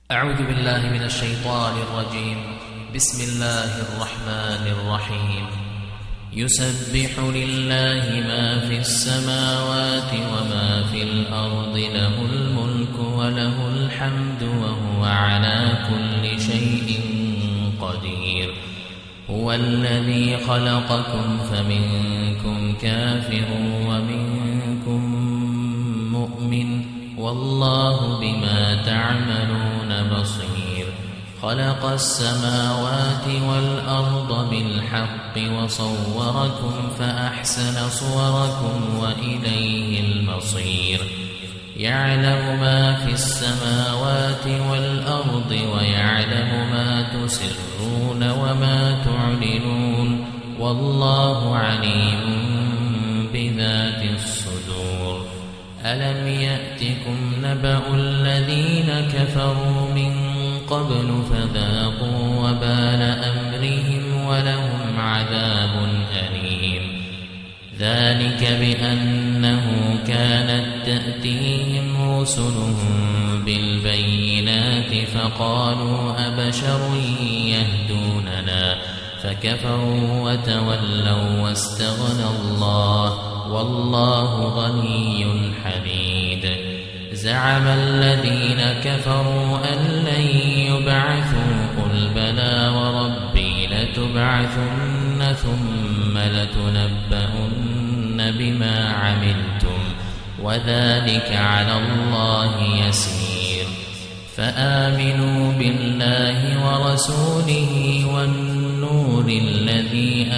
أعوذ بالله من الشيطان الرجيم. بسم الله الرحمن الرحيم. يسبح لله ما في السماوات وما في الأرض، له الملك وله الحمد وهو على كل شيء قدير. هو الذي خلقكم فمنكم كافر ومنكم مؤمن، والله بما تعملون بصير. خلق السماوات والأرض بالحق وصوركم فأحسن صوركم وإليه المصير. يعلم ما في السماوات والأرض ويعلم ما تسرون وما تعلنون، والله عليم بذات الصدور. ألم يأتكم نبأ الذين كفروا من قبل فذاقوا وبال أمرهم ولهم عذاب أليم. ذلك بأنه كانت تأتيهم رسلهم بالبينات فقالوا أبشر يهدوننا، فكفروا وتولوا واستغنى الله، والله غني حميد. زعم الذين كفروا أن لن يبعثوا، قل بلى وربي لتبعثن ثم لتنبؤن بما عملتم، وذلك على الله يسير. فآمنوا بالله ورسوله والنور الذي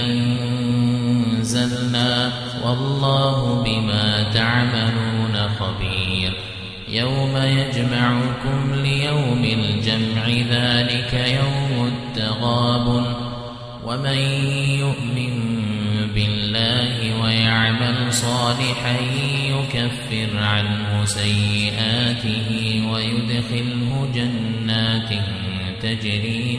أنزلنا، والله بما تعملون خبير. يوم يجمعكم ليوم الجمع، ذلك يوم التغابن. ومن يؤمن بالله ويعمل صالحا يكفر عنه سيئاته ويدخله جنات تجري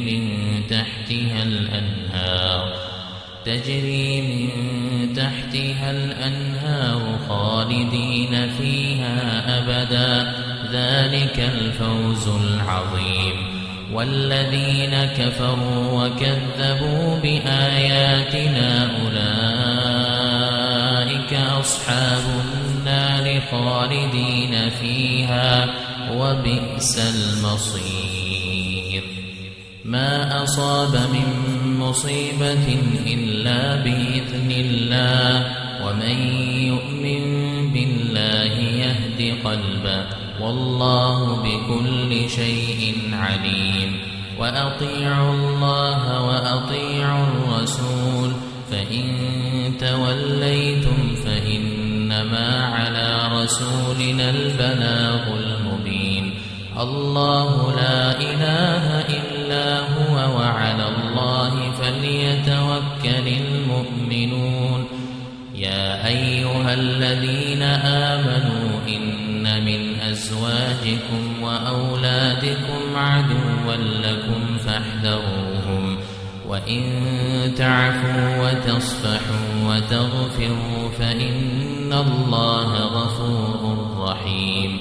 من تحتها الأنهار خالدين فيها أبدا، ذلك الفوز العظيم. والذين كفروا وكذبوا بآياتنا أولئك أصحاب النار خالدين فيها، وبئس المصير. ما أصاب من مصيبة إلا بإذن الله، ومن يؤمن بالله يهد قلبه، والله بكل شيء عليم. وأطيعوا الله وأطيعوا الرسول، فإن توليتم فإنما على رسولنا البلاغ المبين. الله لا إله إلا هو، وعلى الله فليتوكل المؤمنون. يا أيها الذين آمنوا إن من أزواجكم وأولادكم عدوا لكم فاحذروهم، وإن تعفوا وتصفحوا وتغفروا فإن الله غفور رحيم.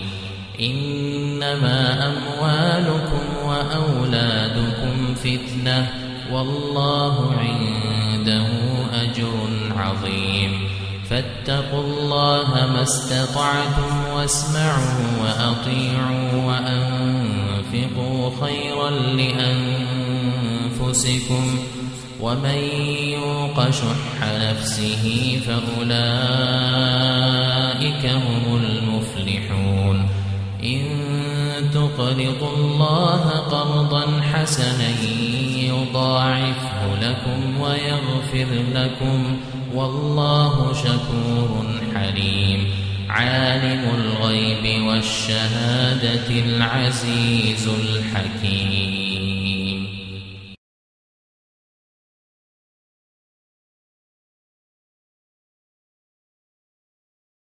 إنما أموالكم وأولادكم فتنة، والله عنده أجر عظيم. فاتقوا الله ما استطعتم، واسمعوا وأطيعوا وأنفقوا خيرا لأنفسكم، ومن يوق شح نفسه فأولئك هم المفلحون. إن تقرضوا الله قرضا حسنا يضاعفه لكم ويغفر لكم، والله شكور حليم. عالم الغيب والشهادة العزيز الحكيم.